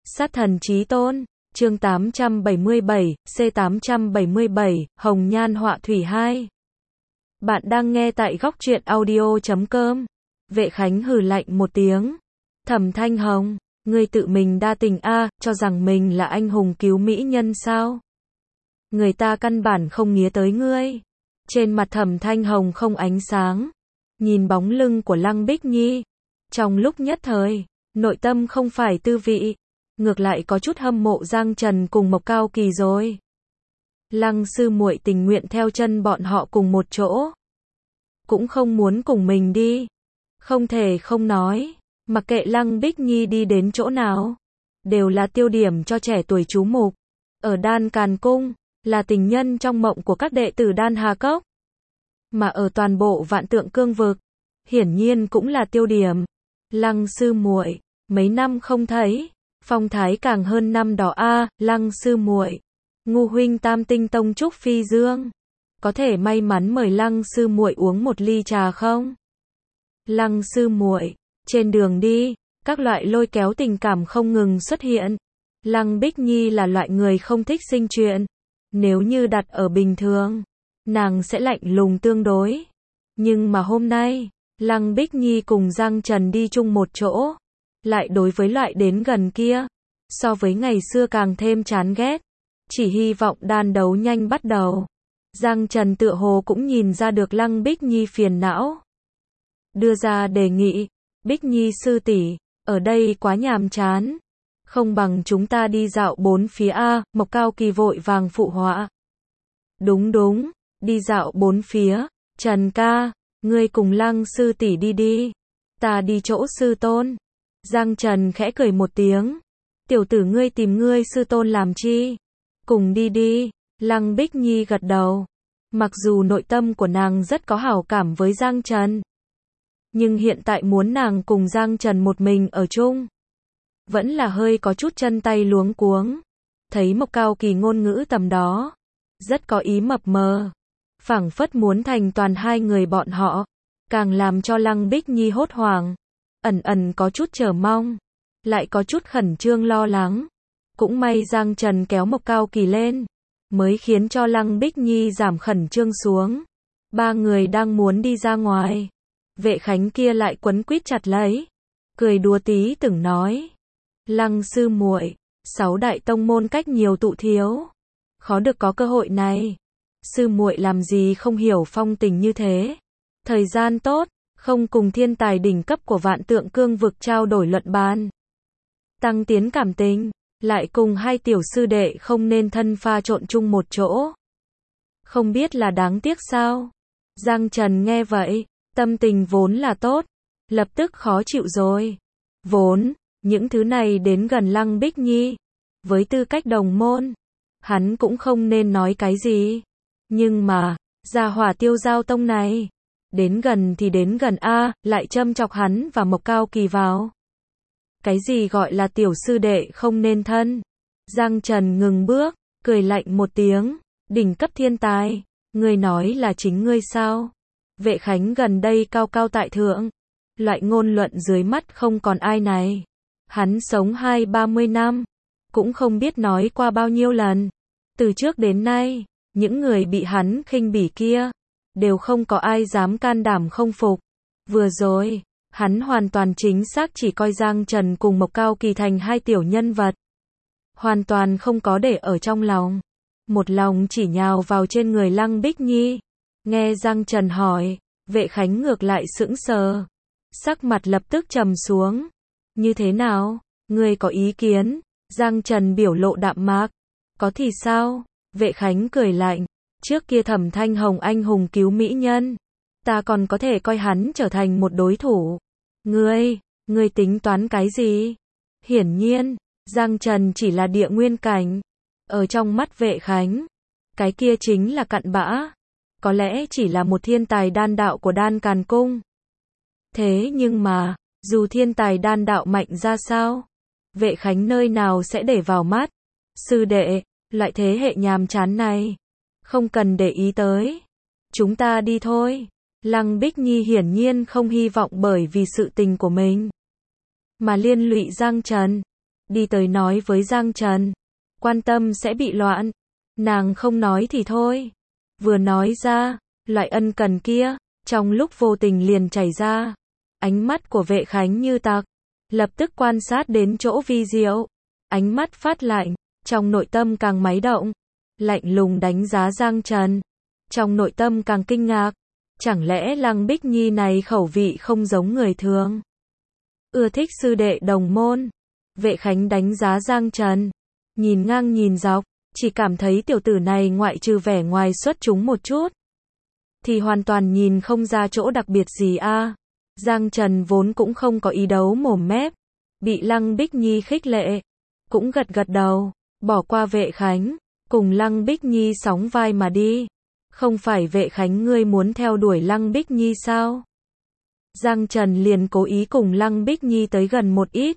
Sát thần chí tôn, chương 877, C877, Hồng Nhan Họa Thủy 2. Bạn đang nghe tại góc truyện audio.com. Vệ Khánh hừ lạnh một tiếng. Thẩm Thanh Hồng, ngươi tự mình đa tình a, cho rằng mình là anh hùng cứu mỹ nhân sao? Người ta căn bản không nghía tới ngươi. Trên mặt Thẩm Thanh Hồng không ánh sáng. Nhìn bóng lưng của Lăng Bích Nhi. Trong lúc nhất thời, nội tâm không phải tư vị. Ngược lại có chút hâm mộ Giang Trần cùng Mộc Cao Kỳ rồi. Lăng sư muội tình nguyện theo chân bọn họ cùng một chỗ. Cũng không muốn cùng mình đi. Không thể không nói, mặc kệ Lăng Bích Nhi đi đến chỗ nào, đều là tiêu điểm cho trẻ tuổi chú mục. Ở Đan Càn Cung, là tình nhân trong mộng của các đệ tử Đan Hà Cốc. Mà ở toàn bộ Vạn Tượng Cương vực, hiển nhiên cũng là tiêu điểm. Lăng sư muội, mấy năm không thấy, phong thái càng hơn năm đó a, Lăng sư muội. Ngu huynh Tam Tinh Tông Trúc Phi Dương, có thể may mắn mời Lăng sư muội uống một ly trà không? Lăng sư muội, trên đường đi, các loại lôi kéo tình cảm không ngừng xuất hiện. Lăng Bích Nhi là loại người không thích sinh chuyện. Nếu như đặt ở bình thường, nàng sẽ lạnh lùng tương đối. Nhưng mà hôm nay, Lăng Bích Nhi cùng Giang Trần đi chung một chỗ, lại đối với loại đến gần kia, so với ngày xưa càng thêm chán ghét. Chỉ hy vọng đan đấu nhanh bắt đầu. Giang Trần tựa hồ cũng nhìn ra được Lăng Bích Nhi phiền não. Đưa ra đề nghị, Bích Nhi sư tỷ, ở đây quá nhàm chán. Không bằng chúng ta đi dạo bốn phía a, Mộc Cao Kỳ vội vàng phụ họa. Đúng đúng, đi dạo bốn phía, Trần ca, ngươi cùng Lăng sư tỷ đi đi. Ta đi chỗ sư tôn. Giang Trần khẽ cười một tiếng. Tiểu tử ngươi tìm ngươi sư tôn làm chi? Cùng đi đi. Lăng Bích Nhi gật đầu. Mặc dù nội tâm của nàng rất có hảo cảm với Giang Trần, nhưng hiện tại muốn nàng cùng Giang Trần một mình ở chung, vẫn là hơi có chút chân tay luống cuống. Thấy Mộc Cao Kỳ ngôn ngữ tầm đó, rất có ý mập mờ, phảng phất muốn thành toàn hai người bọn họ, càng làm cho Lăng Bích Nhi hốt hoảng, ẩn ẩn có chút chờ mong, lại có chút khẩn trương lo lắng. Cũng may Giang Trần kéo Mộc Cao Kỳ lên, mới khiến cho Lăng Bích Nhi giảm khẩn trương xuống. Ba người đang muốn đi ra ngoài, Vệ Khánh kia lại quấn quýt chặt lấy, cười đùa tí từng nói: Lăng sư muội, 6 đại tông môn cách nhiều tụ thiếu, khó được có cơ hội này. Sư muội làm gì không hiểu phong tình như thế. Thời gian tốt, không cùng thiên tài đỉnh cấp của Vạn Tượng Cương vực trao đổi luận bàn, tăng tiến cảm tình, lại cùng hai tiểu sư đệ không nên thân pha trộn chung một chỗ. Không biết là đáng tiếc sao? Giang Trần nghe vậy, tâm tình vốn là tốt, lập tức khó chịu rồi. Vốn, những thứ này đến gần Lăng Bích Nhi, với tư cách đồng môn, hắn cũng không nên nói cái gì. Nhưng mà, gia hỏa Tiêu Giao Tông này, đến gần thì đến gần a, lại châm chọc hắn và Mộc Cao Kỳ vào. Cái gì gọi là tiểu sư đệ không nên thân? Giang Trần ngừng bước, cười lạnh một tiếng, đỉnh cấp thiên tài, ngươi nói là chính ngươi sao? Vệ Khánh gần đây cao cao tại thượng, loại ngôn luận dưới mắt không còn ai này. Hắn sống 20-30 năm, cũng không biết nói qua bao nhiêu lần. Từ trước đến nay, những người bị hắn khinh bỉ kia, đều không có ai dám can đảm không phục. Vừa rồi, hắn hoàn toàn chính xác chỉ coi Giang Trần cùng Mộc Cao Kỳ thành hai tiểu nhân vật, hoàn toàn không có để ở trong lòng. Một lòng chỉ nhào vào trên người Lăng Bích Nhi. Nghe Giang Trần hỏi, Vệ Khánh ngược lại sững sờ, sắc mặt lập tức trầm xuống. Như thế nào? Ngươi có ý kiến? Giang Trần biểu lộ đạm mạc. Có thì sao? Vệ Khánh cười lạnh. Trước kia Thẩm Thanh Hồng anh hùng cứu mỹ nhân, ta còn có thể coi hắn trở thành một đối thủ. Ngươi tính toán cái gì? Hiển nhiên, Giang Trần chỉ là địa nguyên cảnh. Ở trong mắt Vệ Khánh, cái kia chính là cặn bã. Có lẽ chỉ là một thiên tài đan đạo của Đan Càn Cung. Thế nhưng mà, dù thiên tài đan đạo mạnh ra sao, Vệ Khánh nơi nào sẽ để vào mắt. Sư đệ, loại thế hệ nhàm chán này, không cần để ý tới. Chúng ta đi thôi. Lăng Bích Nhi hiển nhiên không hy vọng bởi vì sự tình của mình mà liên lụy Giang Trần. đi tới nói với Giang Trần. Quan tâm sẽ bị loạn. Nàng không nói thì thôi. Vừa nói ra, loại ân cần kia, trong lúc vô tình liền chảy ra. Ánh mắt của Vệ Khánh như tạc, lập tức quan sát đến chỗ vi diệu. Ánh mắt phát lạnh, trong nội tâm càng máy động. Lạnh lùng đánh giá Giang Trần. Trong nội tâm càng kinh ngạc. Chẳng lẽ Lăng Bích Nhi này khẩu vị không giống người thường? Ưa thích sư đệ đồng môn. Vệ Khánh đánh giá Giang Trần. Nhìn ngang nhìn dọc, chỉ cảm thấy tiểu tử này ngoại trừ vẻ ngoài xuất chúng một chút, thì hoàn toàn nhìn không ra chỗ đặc biệt gì a. Giang Trần vốn cũng không có ý đấu mồm mép. Bị Lăng Bích Nhi khích lệ. Cũng gật gật đầu, bỏ qua Vệ Khánh. Cùng Lăng Bích Nhi sóng vai mà đi. Không phải Vệ Khánh ngươi muốn theo đuổi Lăng Bích Nhi sao? Giang Trần liền cố ý cùng Lăng Bích Nhi tới gần một ít.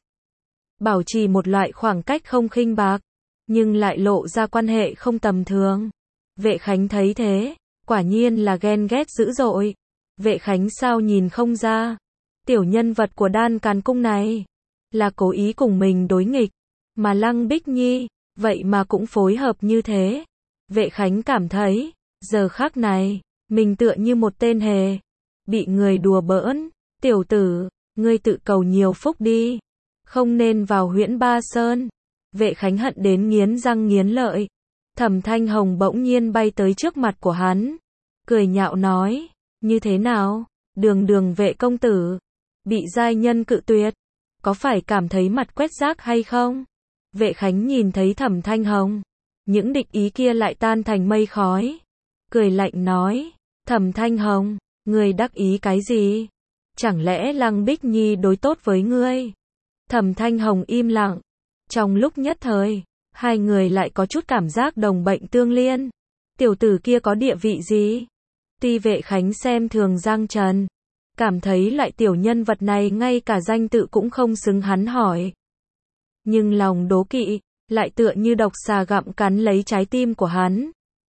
Bảo trì một loại khoảng cách không khinh bạc, nhưng lại lộ ra quan hệ không tầm thường. Vệ Khánh thấy thế, quả nhiên là ghen ghét dữ dội. Vệ Khánh sao nhìn không ra? Tiểu nhân vật của Đan Càn Cung này là cố ý cùng mình đối nghịch, mà Lăng Bích Nhi vậy mà cũng phối hợp như thế. Vệ Khánh cảm thấy, giờ khắc này, mình tựa như một tên hề, bị người đùa bỡn. Tiểu tử, ngươi tự cầu nhiều phúc đi, không nên vào Huyễn Ba Sơn. Vệ Khánh hận đến nghiến răng nghiến lợi. Thẩm Thanh Hồng bỗng nhiên bay tới trước mặt của hắn, cười nhạo nói, như thế nào, đường Vệ công tử, bị giai nhân cự tuyệt, có phải cảm thấy mặt quét rác hay không? Vệ Khánh nhìn thấy Thẩm Thanh Hồng, những địch ý kia lại tan thành mây khói, cười lạnh nói, Thẩm Thanh Hồng, ngươi đắc ý cái gì? Chẳng lẽ Lăng Bích Nhi đối tốt với ngươi? Thẩm Thanh Hồng im lặng. Trong lúc nhất thời, hai người lại có chút cảm giác đồng bệnh tương liên. Tiểu tử kia có địa vị gì? Tuy Vệ Khánh xem thường Giang Trần, cảm thấy loại tiểu nhân vật này ngay cả danh tự cũng không xứng hắn hỏi. Nhưng lòng đố kỵ, lại tựa như độc xà gặm cắn lấy trái tim của hắn,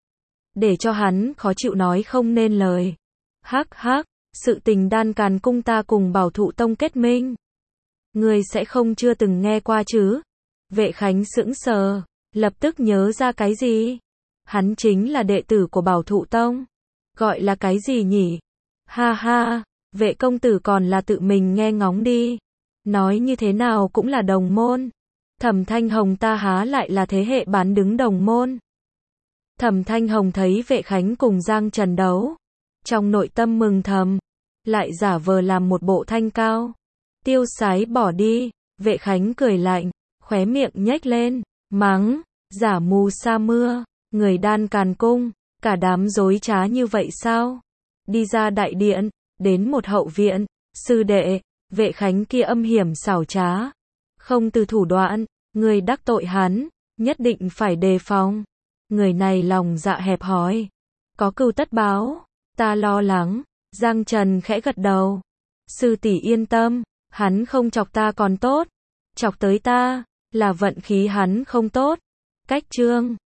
để cho hắn khó chịu nói không nên lời. Hắc hắc, sự tình Đan Càn Cung ta cùng Bảo Thụ Tông kết minh, ngươi sẽ không chưa từng nghe qua chứ? Vệ Khánh sững sờ, lập tức nhớ ra cái gì? Hắn chính là đệ tử của Bảo Thụ Tông. Gọi là cái gì nhỉ? Ha ha, Vệ công tử còn là tự mình nghe ngóng đi. Nói như thế nào cũng là đồng môn. Thẩm Thanh Hồng ta há lại là thế hệ bán đứng đồng môn. Thẩm Thanh Hồng thấy Vệ Khánh cùng Giang Trần đấu, trong nội tâm mừng thầm, lại giả vờ làm một bộ thanh cao, tiêu sái bỏ đi. Vệ Khánh cười lạnh, khóe miệng nhếch lên, mắng, giả mù sa mưa, người Đan Càn Cung, cả đám dối trá như vậy sao? Đi ra đại điện, đến một hậu viện, sư đệ, Vệ Khánh kia âm hiểm xảo trá, không từ thủ đoạn, người đắc tội hắn, nhất định phải đề phòng. Người này lòng dạ hẹp hòi, có cừu tất báo, ta lo lắng. Giang Trần khẽ gật đầu. Sư tỷ yên tâm, hắn không chọc ta còn tốt, chọc tới ta, là vận khí hắn không tốt. Cách chương